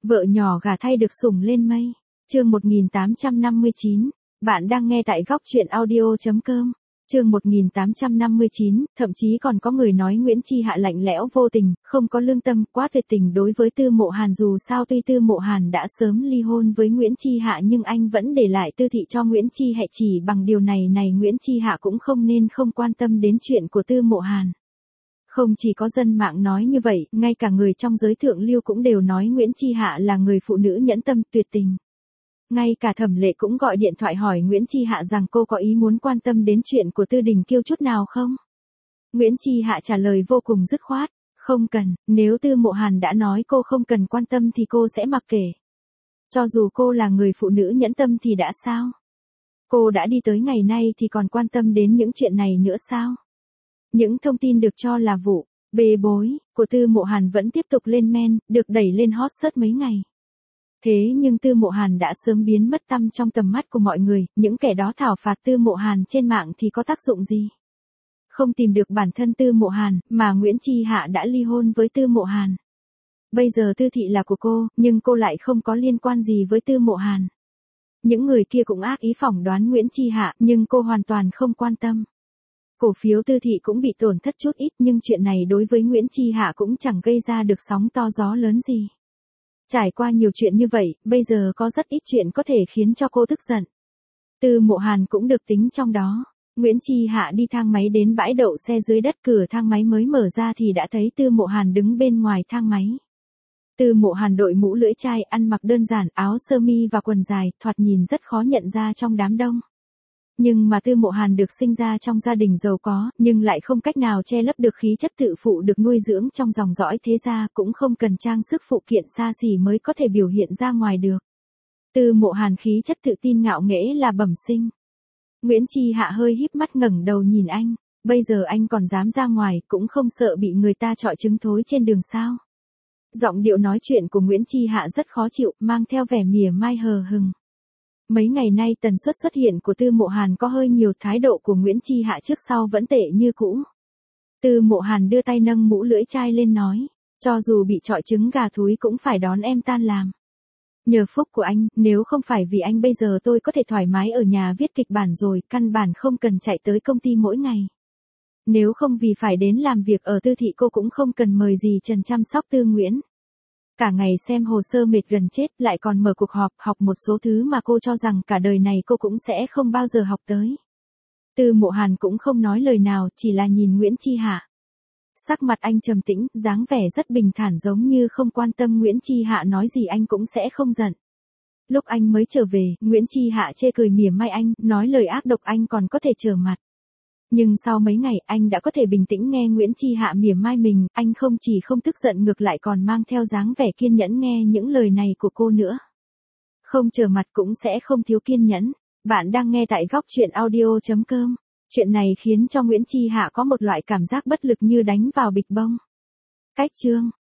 Vợ nhỏ gả thay được sủng lên mây. Chương 1859. Bạn đang nghe tại góc truyện audio.com. Chương 1859, thậm chí còn có người nói Nguyễn Chi Hạ lạnh lẽo vô tình, không có lương tâm, quá tuyệt tình đối với Tư Mộ Hàn. Dù sao tuy Tư Mộ Hàn đã sớm ly hôn với Nguyễn Chi Hạ nhưng anh vẫn để lại Tư thị cho Nguyễn Chi Hạ. Chỉ bằng điều này Nguyễn Chi Hạ cũng không nên không quan tâm đến chuyện của Tư Mộ Hàn. Không chỉ có dân mạng nói như vậy, ngay cả người trong giới thượng lưu cũng đều nói Nguyễn Chi Hạ là người phụ nữ nhẫn tâm tuyệt tình. Ngay cả Thẩm Lệ cũng gọi điện thoại hỏi Nguyễn Chi Hạ rằng cô có ý muốn quan tâm đến chuyện của Tư Đình Kiêu chút nào không? Nguyễn Chi Hạ trả lời vô cùng dứt khoát, không cần, nếu Tư Mộ Hàn đã nói cô không cần quan tâm thì cô sẽ mặc kệ. Cho dù cô là người phụ nữ nhẫn tâm thì đã sao? Cô đã đi tới ngày nay thì còn quan tâm đến những chuyện này nữa sao? Những thông tin được cho là vụ bê bối của Tư Mộ Hàn vẫn tiếp tục lên men, được đẩy lên hot search mấy ngày. Thế nhưng Tư Mộ Hàn đã sớm biến mất tăm trong tầm mắt của mọi người, những kẻ đó thảo phạt Tư Mộ Hàn trên mạng thì có tác dụng gì? Không tìm được bản thân Tư Mộ Hàn, mà Nguyễn Chi Hạ đã ly hôn với Tư Mộ Hàn. Bây giờ Tư thị là của cô, nhưng cô lại không có liên quan gì với Tư Mộ Hàn. Những người kia cũng ác ý phỏng đoán Nguyễn Chi Hạ, nhưng cô hoàn toàn không quan tâm. Cổ phiếu Tư thị cũng bị tổn thất chút ít nhưng chuyện này đối với Nguyễn Chi Hạ cũng chẳng gây ra được sóng to gió lớn gì. Trải qua nhiều chuyện như vậy, bây giờ có rất ít chuyện có thể khiến cho cô tức giận. Tư Mộ Hàn cũng được tính trong đó. Nguyễn Chi Hạ đi thang máy đến bãi đậu xe dưới đất, cửa thang máy mới mở ra thì đã thấy Tư Mộ Hàn đứng bên ngoài thang máy. Tư Mộ Hàn đội mũ lưỡi chai, ăn mặc đơn giản, áo sơ mi và quần dài, thoạt nhìn rất khó nhận ra trong đám đông. Nhưng mà Tư Mộ Hàn được sinh ra trong gia đình giàu có, nhưng lại không cách nào che lấp được khí chất tự phụ được nuôi dưỡng trong dòng dõi thế gia, cũng không cần trang sức phụ kiện xa xỉ mới có thể biểu hiện ra ngoài được. Tư Mộ Hàn khí chất tự tin ngạo nghễ là bẩm sinh. Nguyễn Chi Hạ hơi híp mắt ngẩng đầu nhìn anh, bây giờ anh còn dám ra ngoài, cũng không sợ bị người ta trọi trứng thối trên đường sao? Giọng điệu nói chuyện của Nguyễn Chi Hạ rất khó chịu, mang theo vẻ mỉa mai hờ hững. Mấy ngày nay tần suất xuất hiện của Tư Mộ Hàn có hơi nhiều, thái độ của Nguyễn Chi Hạ trước sau vẫn tệ như cũ. Tư Mộ Hàn đưa tay nâng mũ lưỡi chai lên nói, cho dù bị trọi trứng gà thúi cũng phải đón em tan làm. Nhờ phúc của anh, nếu không phải vì anh bây giờ tôi có thể thoải mái ở nhà viết kịch bản rồi, căn bản không cần chạy tới công ty mỗi ngày. Nếu không vì phải đến làm việc ở Tư thị cô cũng không cần mời dì Trần chăm sóc Tư Nguyễn. Cả ngày xem hồ sơ mệt gần chết, lại còn mở cuộc họp, học một số thứ mà cô cho rằng cả đời này cô cũng sẽ không bao giờ học tới. Tư Mộ Hàn cũng không nói lời nào, chỉ là nhìn Nguyễn Chi Hạ. Sắc mặt anh trầm tĩnh, dáng vẻ rất bình thản giống như không quan tâm Nguyễn Chi Hạ nói gì anh cũng sẽ không giận. Lúc anh mới trở về, Nguyễn Chi Hạ chê cười mỉa mai anh, nói lời ác độc anh còn có thể trở mặt. Nhưng sau mấy ngày anh đã có thể bình tĩnh nghe Nguyễn Chi Hạ mỉa mai mình, anh không chỉ không tức giận ngược lại còn mang theo dáng vẻ kiên nhẫn nghe những lời này của cô nữa. Không trở mặt cũng sẽ không thiếu kiên nhẫn. Bạn đang nghe tại góc truyện audio.com. Chuyện này khiến cho Nguyễn Chi Hạ có một loại cảm giác bất lực như đánh vào bịch bông. Cách chương.